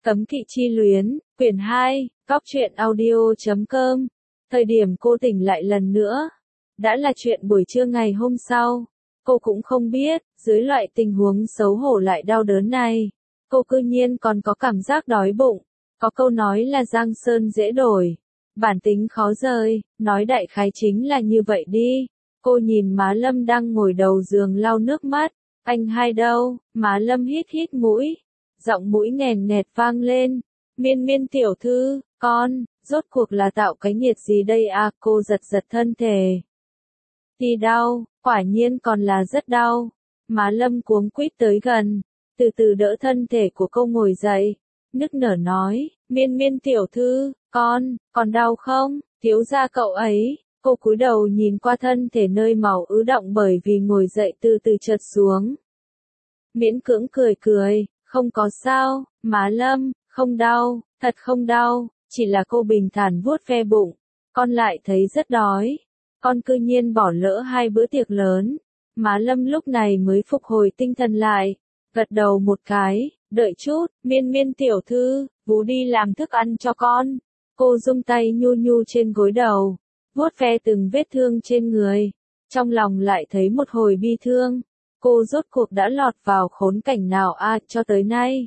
Cấm kỵ chi luyến, quyển 2, Góc truyện audio.com. Thời điểm cô tỉnh lại lần nữa, đã là chuyện buổi trưa ngày hôm sau. Cô cũng không biết, dưới loại tình huống xấu hổ lại đau đớn này, cô cư nhiên còn có cảm giác đói bụng. Có câu nói là giang sơn dễ đổi, bản tính khó rời, nói đại khái chính là như vậy đi. Cô nhìn má Lâm đang ngồi đầu giường lau nước mắt. Anh hai đâu? Má Lâm hít hít mũi, giọng mũi nghèn nghẹt vang lên. Miên Miên tiểu thư, con, rốt cuộc là tạo cái nghiệt gì đây à? Cô giật giật thân thể. Thì đau, quả nhiên còn là rất đau. Má Lâm cuống quýt tới gần, từ từ đỡ thân thể của cô ngồi dậy, nức nở nói, Miên Miên tiểu thư, còn đau không? Thiếu gia cậu ấy. Cô cúi đầu nhìn qua thân thể nơi màu ứ động bởi vì ngồi dậy từ từ trượt xuống. Miễn cưỡng cười, không có sao, má Lâm, không đau, thật không đau, chỉ là cô bình thản vuốt ve bụng. Con lại thấy rất đói, con cư nhiên bỏ lỡ 2 bữa tiệc lớn. Má Lâm lúc này mới phục hồi tinh thần lại, gật đầu một cái, đợi chút, Miên Miên tiểu thư, Vú đi làm thức ăn cho con. Cô rung tay nhu nhu trên gối đầu, vuốt ve từng vết thương trên người, trong lòng lại thấy một hồi bi thương. Cô rốt cuộc đã lọt vào khốn cảnh nào à? Cho tới nay,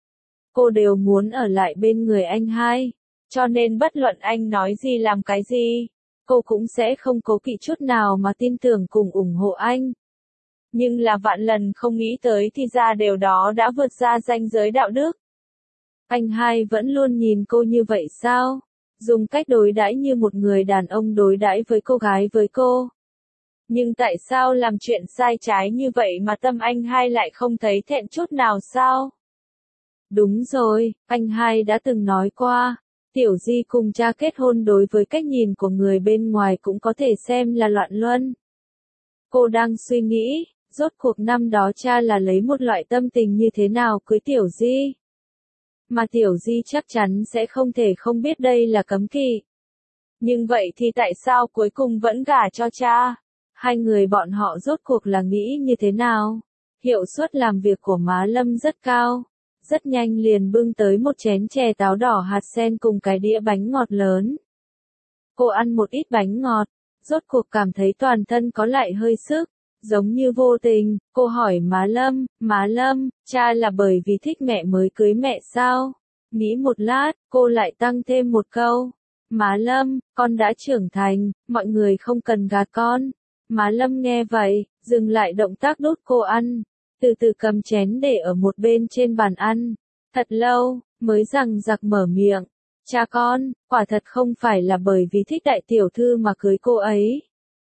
cô đều muốn ở lại bên người anh hai, cho nên bất luận anh nói gì làm cái gì, cô cũng sẽ không cố kỵ chút nào mà tin tưởng cùng ủng hộ anh. Nhưng là vạn lần không nghĩ tới thì ra điều đó đã vượt ra ranh giới đạo đức. Anh hai vẫn luôn nhìn cô như vậy sao? Dùng cách đối đãi như một người đàn ông đối đãi với cô gái với cô. Nhưng tại sao làm chuyện sai trái như vậy mà tâm anh hai lại không thấy thẹn chút nào sao? Đúng rồi, anh hai đã từng nói qua, Tiểu Di cùng cha kết hôn đối với cách nhìn của người bên ngoài cũng có thể xem là loạn luân. Cô đang suy nghĩ, rốt cuộc năm đó cha là lấy một loại tâm tình như thế nào cưới Tiểu Di. Mà Tiểu Di chắc chắn sẽ không thể không biết đây là cấm kỵ. Nhưng vậy thì tại sao cuối cùng vẫn gả cho cha? Hai người bọn họ rốt cuộc là nghĩ như thế nào? Hiệu suất làm việc của má Lâm rất cao. Rất nhanh liền bưng tới một chén chè táo đỏ hạt sen cùng cái đĩa bánh ngọt lớn. Cô ăn một ít bánh ngọt, rốt cuộc cảm thấy toàn thân có lại hơi sức. Giống như vô tình, cô hỏi má Lâm, cha là bởi vì thích mẹ mới cưới mẹ sao? Nghĩ một lát, cô lại tăng thêm một câu. Má Lâm, con đã trưởng thành, mọi người không cần gạt con. Má Lâm nghe vậy, dừng lại động tác đút cô ăn, từ từ cầm chén để ở một bên trên bàn ăn. Thật lâu, mới rằng giặc mở miệng. Cha con, quả thật không phải là bởi vì thích đại tiểu thư mà cưới cô ấy.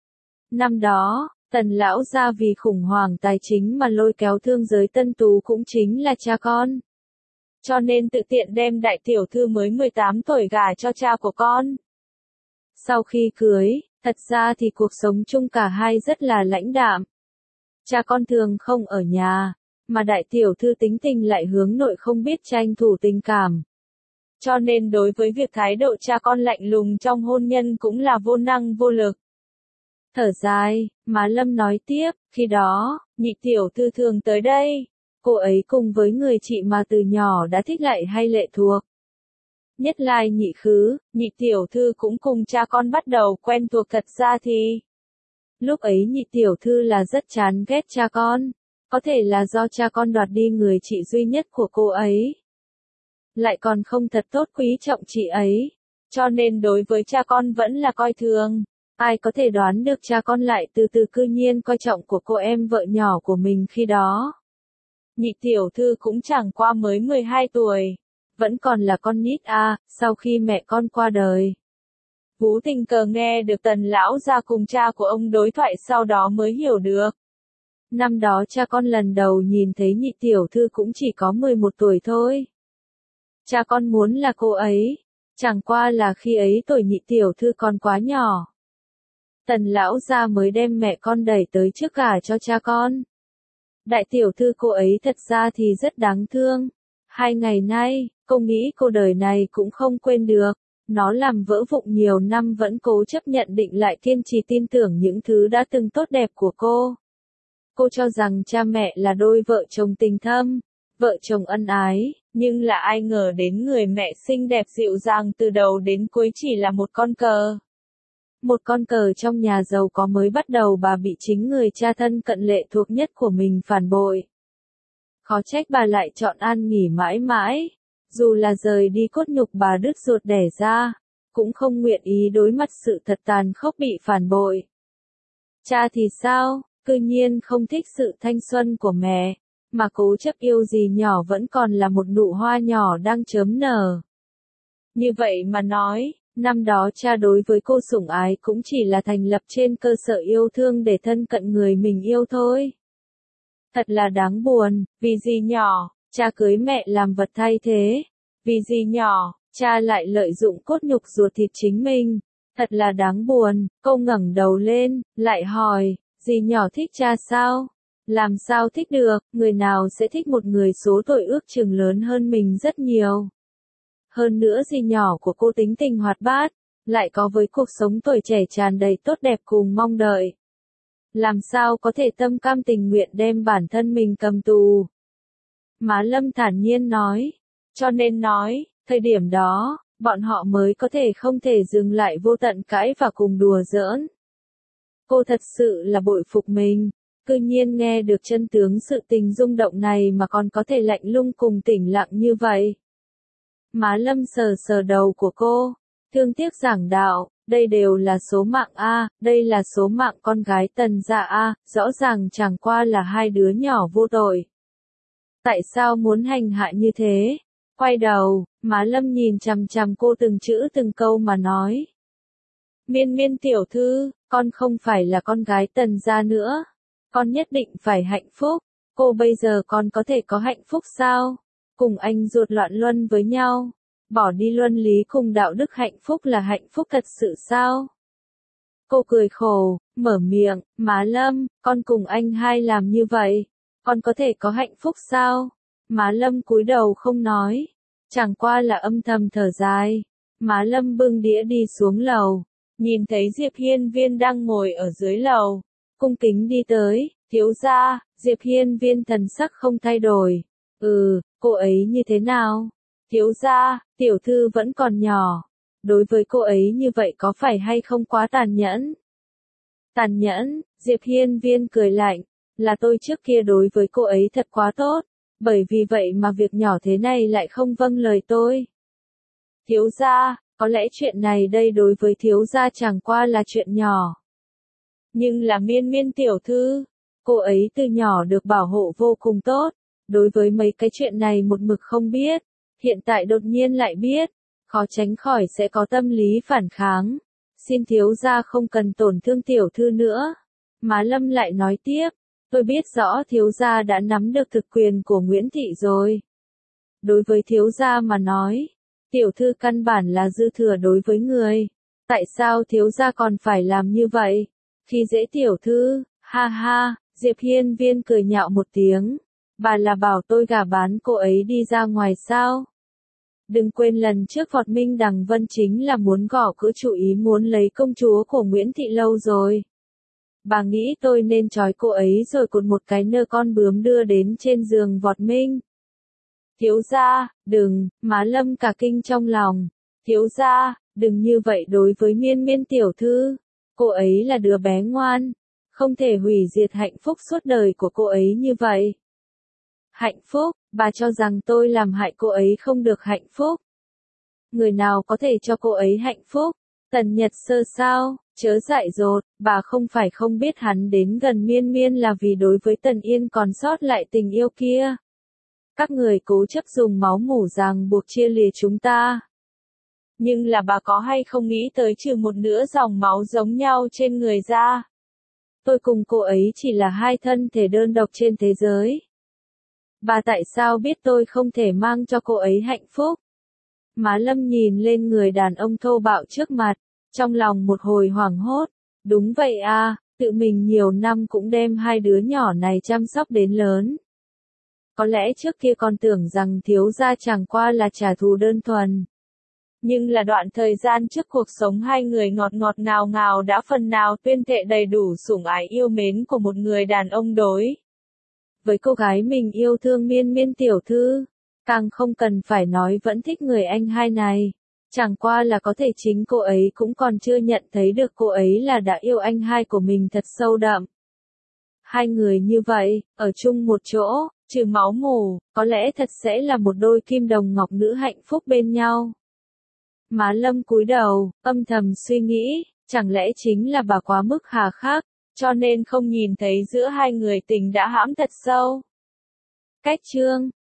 Năm đó, Tần lão gia vì khủng hoảng tài chính mà lôi kéo thương giới tân tú cũng chính là cha con. Cho nên tự tiện đem đại tiểu thư mới 18 tuổi gả cho cha của con. Sau khi cưới, thật ra thì cuộc sống chung cả hai rất là lãnh đạm. Cha con thường không ở nhà, mà đại tiểu thư tính tình lại hướng nội không biết tranh thủ tình cảm. Cho nên đối với việc thái độ cha con lạnh lùng trong hôn nhân cũng là vô năng vô lực. Thở dài, má Lâm nói tiếp, khi đó, nhị tiểu thư thường tới đây. Cô ấy cùng với người chị mà từ nhỏ đã thích lại hay lệ thuộc. Nhất lai nhị khứ, nhị tiểu thư cũng cùng cha con bắt đầu quen thuộc thật ra thì. Lúc ấy nhị tiểu thư là rất chán ghét cha con. Có thể là do cha con đoạt đi người chị duy nhất của cô ấy. Lại còn không thật tốt quý trọng chị ấy. Cho nên đối với cha con vẫn là coi thường. Ai có thể đoán được cha con lại từ từ cư nhiên coi trọng của cô em vợ nhỏ của mình khi đó. Nhị tiểu thư cũng chẳng qua mới 12 tuổi. Vẫn còn là con nít à, sau khi mẹ con qua đời. Vú tình cờ nghe được Tần lão gia cùng cha của ông đối thoại sau đó mới hiểu được. Năm đó cha con lần đầu nhìn thấy nhị tiểu thư cũng chỉ có 11 tuổi thôi. Cha con muốn là cô ấy, chẳng qua là khi ấy tuổi nhị tiểu thư còn quá nhỏ. Tần lão gia mới đem mẹ con đẩy tới trước gả cho cha con. Đại tiểu thư cô ấy thật ra thì rất đáng thương. 2 ngày nay, cô nghĩ cô đời này cũng không quên được. Nó làm vỡ vụn nhiều năm vẫn cố chấp nhận định lại kiên trì tin tưởng những thứ đã từng tốt đẹp của cô. Cô cho rằng cha mẹ là đôi vợ chồng tình thâm. vợ chồng ân ái, nhưng là ai ngờ đến người mẹ xinh đẹp dịu dàng từ đầu đến cuối chỉ là một con cờ. Một con cờ trong nhà giàu có mới bắt đầu bà bị chính người cha thân cận lệ thuộc nhất của mình phản bội. Khó trách bà lại chọn an nghỉ mãi mãi. Dù là rời đi cốt nhục bà đứt ruột đẻ ra, cũng không nguyện ý đối mặt sự thật tàn khốc bị phản bội. Cha thì sao, cư nhiên không thích sự thanh xuân của mẹ, mà cố chấp yêu dì nhỏ vẫn còn là một nụ hoa nhỏ đang chớm nở. Như vậy mà nói, năm đó cha đối với cô sủng ái cũng chỉ là thành lập trên cơ sở yêu thương để thân cận người mình yêu thôi. Thật là đáng buồn, vì dì nhỏ, cha cưới mẹ làm vật thay thế. Vì dì nhỏ, cha lại lợi dụng cốt nhục ruột thịt chính mình. Thật là đáng buồn, cô ngẩng đầu lên, lại hỏi, dì nhỏ thích cha sao? Làm sao thích được, người nào sẽ thích một người số tuổi ước chừng lớn hơn mình rất nhiều. Hơn nữa dì nhỏ của cô tính tình hoạt bát, lại có với cuộc sống tuổi trẻ tràn đầy tốt đẹp cùng mong đợi. Làm sao có thể tâm cam tình nguyện đem bản thân mình cầm tù? Má Lâm thản nhiên nói, cho nên nói, thời điểm đó, bọn họ mới có thể không thể dừng lại vô tận cãi và cùng đùa giỡn. Cô thật sự là bội phục mình, cư nhiên nghe được chân tướng sự tình rung động này mà còn có thể lạnh lùng cùng tĩnh lặng như vậy. Má Lâm sờ sờ đầu của cô, thương tiếc giảng đạo, đây đều là số mạng A, đây là số mạng con gái Tần gia A, rõ ràng chẳng qua là hai đứa nhỏ vô tội. Tại sao muốn hành hạ như thế? Quay đầu, má Lâm nhìn chằm chằm cô từng chữ từng câu mà nói. Miên Miên tiểu thư, con không phải là con gái Tần gia nữa. Con nhất định phải hạnh phúc. Cô bây giờ con có thể có hạnh phúc sao? Cùng anh ruột loạn luân với nhau. Bỏ đi luân lý cùng đạo đức hạnh phúc là hạnh phúc thật sự sao? Cô cười khổ, mở miệng, má Lâm, con cùng anh hai làm như vậy. Con có thể có hạnh phúc sao? Má Lâm cúi đầu không nói. Chẳng qua là âm thầm thở dài. Má Lâm bưng đĩa đi xuống lầu. Nhìn thấy Diệp Hiên Viên đang ngồi ở dưới lầu. Cung kính đi tới, thiếu gia, Diệp Hiên Viên thần sắc không thay đổi. Cô ấy như thế nào? Thiếu gia, tiểu thư vẫn còn nhỏ. Đối với cô ấy như vậy có phải hay không quá tàn nhẫn? Tàn nhẫn, Diệp Hiên Viên cười lạnh. Là tôi trước kia đối với cô ấy thật quá tốt. Bởi vì vậy mà việc nhỏ thế này lại không vâng lời tôi. Thiếu gia, có lẽ chuyện này đây đối với thiếu gia chẳng qua là chuyện nhỏ. Nhưng là Miên Miên tiểu thư, cô ấy từ nhỏ được bảo hộ vô cùng tốt. Đối với mấy cái chuyện này một mực không biết. Hiện tại đột nhiên lại biết. Khó tránh khỏi sẽ có tâm lý phản kháng. Xin thiếu gia không cần tổn thương tiểu thư nữa. Má Lâm lại nói tiếp. Tôi biết rõ thiếu gia đã nắm được thực quyền của Nguyễn Thị rồi. Đối với thiếu gia mà nói, tiểu thư căn bản là dư thừa đối với người. Tại sao thiếu gia còn phải làm như vậy? Khi dễ tiểu thư, ha ha, Diệp Hiên Viên cười nhạo một tiếng. Bà là bảo tôi gả bán cô ấy đi ra ngoài sao? Đừng quên lần trước Vọt Minh Đằng Vân chính là muốn gõ cửa chủ ý muốn lấy công chúa của Nguyễn Thị lâu rồi. Bà nghĩ tôi nên trói cô ấy rồi cột một cái nơ con bướm đưa đến trên giường Vọt Minh. Thiếu gia, đừng, má Lâm cả kinh trong lòng. Thiếu gia, đừng như vậy đối với Miên Miên tiểu thư. Cô ấy là đứa bé ngoan. Không thể hủy diệt hạnh phúc suốt đời của cô ấy như vậy. Hạnh phúc, bà cho rằng tôi làm hại cô ấy không được hạnh phúc. Người nào có thể cho cô ấy hạnh phúc? Tần Nhật Sơ sao? Chớ dại dột, bà không phải không biết hắn đến gần Miên Miên là vì đối với Tần Yên còn sót lại tình yêu kia. Các người cố chấp dùng máu mủ ràng buộc chia lìa chúng ta. Nhưng là bà có hay không nghĩ tới trừ một nửa dòng máu giống nhau trên người ra. Tôi cùng cô ấy chỉ là hai thân thể đơn độc trên thế giới. Bà tại sao biết tôi không thể mang cho cô ấy hạnh phúc? Má Lâm nhìn lên người đàn ông thô bạo trước mặt, trong lòng một hồi hoảng hốt. Đúng vậy à, tự mình nhiều năm cũng đem hai đứa nhỏ này chăm sóc đến lớn. Có lẽ trước kia con tưởng rằng thiếu gia chẳng qua là trả thù đơn thuần. Nhưng là đoạn thời gian trước cuộc sống hai người ngọt ngọt ngào ngào đã phần nào tuyên thệ đầy đủ sủng ái yêu mến của một người đàn ông đối với cô gái mình yêu thương Miên Miên tiểu thư. Càng không cần phải nói vẫn thích người anh hai này. Chẳng qua là có thể chính cô ấy cũng còn chưa nhận thấy được cô ấy là đã yêu anh hai của mình thật sâu đậm. Hai người như vậy, ở chung một chỗ, trừ máu mủ, có lẽ thật sẽ là một đôi kim đồng ngọc nữ hạnh phúc bên nhau. Má Lâm cúi đầu, âm thầm suy nghĩ, chẳng lẽ chính là bà quá mức hà khắc, cho nên không nhìn thấy giữa hai người tình đã hãm thật sâu. Cách chương